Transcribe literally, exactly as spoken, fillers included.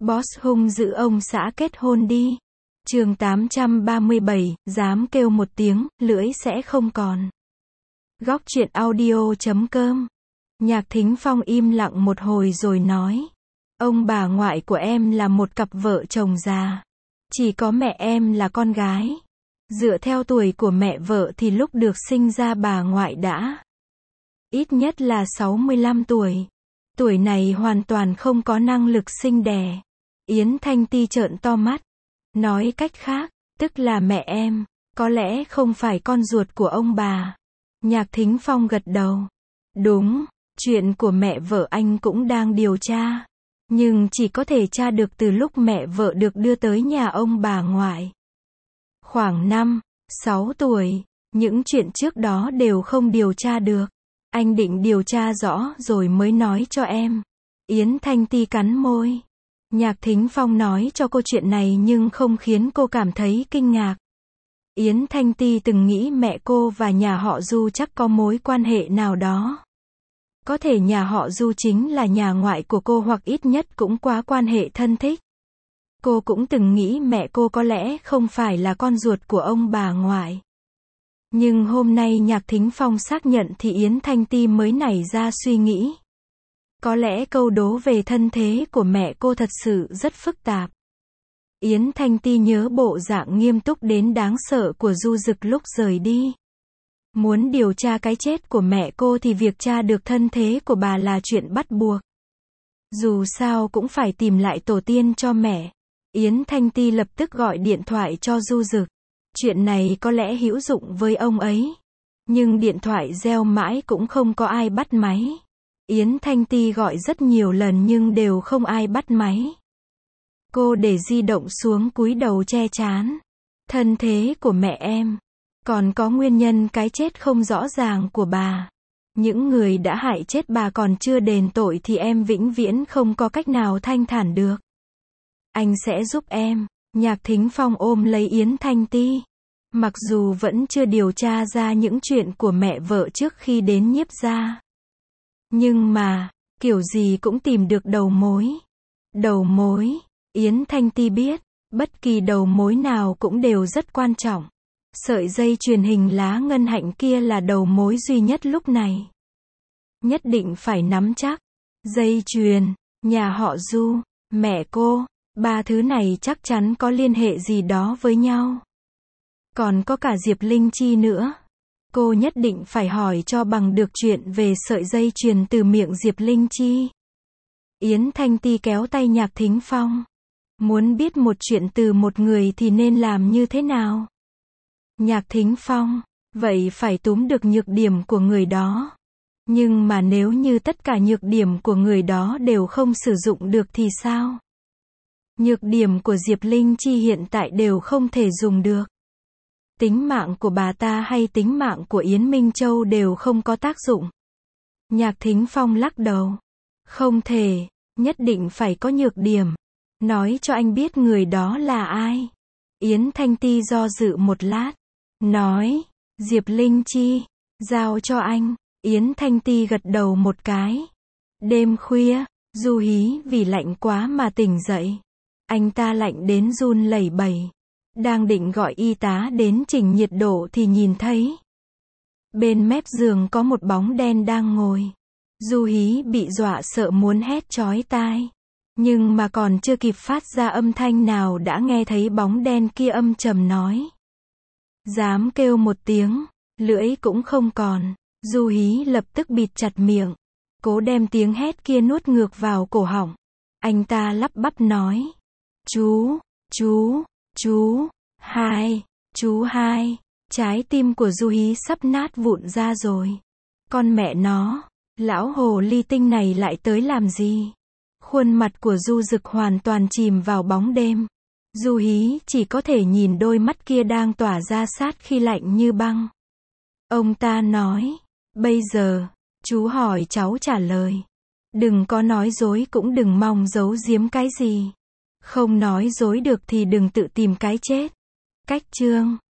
Boss hung dữ ông xã kết hôn đi. Chương tám trăm ba mươi bảy, dám kêu một tiếng, lưỡi sẽ không còn. Góc truyện audio chấm com. Nhạc Thính Phong im lặng một hồi rồi nói. Ông bà ngoại của em là một cặp vợ chồng già. Chỉ có mẹ em là con gái. Dựa theo tuổi của mẹ vợ thì lúc được sinh ra bà ngoại đã ít nhất là sáu mươi lăm tuổi. Tuổi này hoàn toàn không có năng lực sinh đẻ. Yến Thanh Ti trợn to mắt. Nói cách khác, tức là mẹ em, có lẽ không phải con ruột của ông bà. Nhạc Thính Phong gật đầu. Đúng, chuyện của mẹ vợ anh cũng đang điều tra. Nhưng chỉ có thể tra được từ lúc mẹ vợ được đưa tới nhà ông bà ngoại. Khoảng năm, sáu tuổi, những chuyện trước đó đều không điều tra được. Anh định điều tra rõ rồi mới nói cho em. Yến Thanh Ti cắn môi. Nhạc Thính Phong nói cho cô chuyện này nhưng không khiến cô cảm thấy kinh ngạc. Yến Thanh Ti từng nghĩ mẹ cô và nhà họ Du chắc có mối quan hệ nào đó. Có thể nhà họ Du chính là nhà ngoại của cô hoặc ít nhất cũng quá quan hệ thân thích. Cô cũng từng nghĩ mẹ cô có lẽ không phải là con ruột của ông bà ngoại. Nhưng hôm nay Nhạc Thính Phong xác nhận thì Yến Thanh Ti mới nảy ra suy nghĩ. Có lẽ câu đố về thân thế của mẹ cô thật sự rất phức tạp. Yến Thanh Ti nhớ bộ dạng nghiêm túc đến đáng sợ của Du Dực lúc rời đi. Muốn điều tra cái chết của mẹ cô thì việc tra được thân thế của bà là chuyện bắt buộc. Dù sao cũng phải tìm lại tổ tiên cho mẹ. Yến Thanh Ti lập tức gọi điện thoại cho Du Dực. Chuyện này có lẽ hữu dụng với ông ấy. Nhưng điện thoại reo mãi cũng không có ai bắt máy. Yến Thanh Ti gọi rất nhiều lần nhưng đều không ai bắt máy. Cô để di động xuống cúi đầu che trán. Thân thế của mẹ em. Còn có nguyên nhân cái chết không rõ ràng của bà. Những người đã hại chết bà còn chưa đền tội thì em vĩnh viễn không có cách nào thanh thản được. Anh sẽ giúp em. Nhạc Thính Phong ôm lấy Yến Thanh Ti. Mặc dù vẫn chưa điều tra ra những chuyện của mẹ vợ trước khi đến Nhiếp gia. Nhưng mà, kiểu gì cũng tìm được đầu mối. Đầu mối, Yến Thanh Ti biết, bất kỳ đầu mối nào cũng đều rất quan trọng. Sợi dây chuyền hình lá ngân hạnh kia là đầu mối duy nhất lúc này. Nhất định phải nắm chắc. Dây chuyền, nhà họ Du, mẹ cô, ba thứ này chắc chắn có liên hệ gì đó với nhau. Còn có cả Diệp Linh Chi nữa. Cô nhất định phải hỏi cho bằng được chuyện về sợi dây chuyền từ miệng Diệp Linh Chi. Yến Thanh Ti kéo tay Nhạc Thính Phong. Muốn biết một chuyện từ một người thì nên làm như thế nào? Nhạc Thính Phong, vậy phải túm được nhược điểm của người đó. Nhưng mà nếu như tất cả nhược điểm của người đó đều không sử dụng được thì sao? Nhược điểm của Diệp Linh Chi hiện tại đều không thể dùng được. Tính mạng của bà ta hay tính mạng của Yến Minh Châu đều không có tác dụng. Nhạc Thính Phong lắc đầu. Không thể, nhất định phải có nhược điểm. Nói cho anh biết người đó là ai. Yến Thanh Ti do dự một lát. Nói, Diệp Linh Chi, giao cho anh. Yến Thanh Ti gật đầu một cái. Đêm khuya, Du Hí vì lạnh quá mà tỉnh dậy. Anh ta lạnh đến run lẩy bẩy. Đang định gọi y tá đến chỉnh nhiệt độ thì nhìn thấy. Bên mép giường có một bóng đen đang ngồi. Du Hí bị dọa sợ muốn hét chói tai. Nhưng mà còn chưa kịp phát ra âm thanh nào đã nghe thấy bóng đen kia âm trầm nói. Dám kêu một tiếng, lưỡi cũng không còn. Du Hí lập tức bịt chặt miệng. Cố đem tiếng hét kia nuốt ngược vào cổ họng. Anh ta lắp bắp nói. Chú, chú, chú, hai, chú hai. Trái tim của Du Hí sắp nát vụn ra rồi. Con mẹ nó, lão hồ ly tinh này lại tới làm gì? Khuôn mặt của Du Dực hoàn toàn chìm vào bóng đêm. Du Hí chỉ có thể nhìn đôi mắt kia đang tỏa ra sát khi lạnh như băng. Ông ta nói, bây giờ, chú hỏi cháu trả lời. Đừng có nói dối cũng đừng mong giấu giếm cái gì. Không nói dối được thì đừng tự tìm cái chết. Cách chương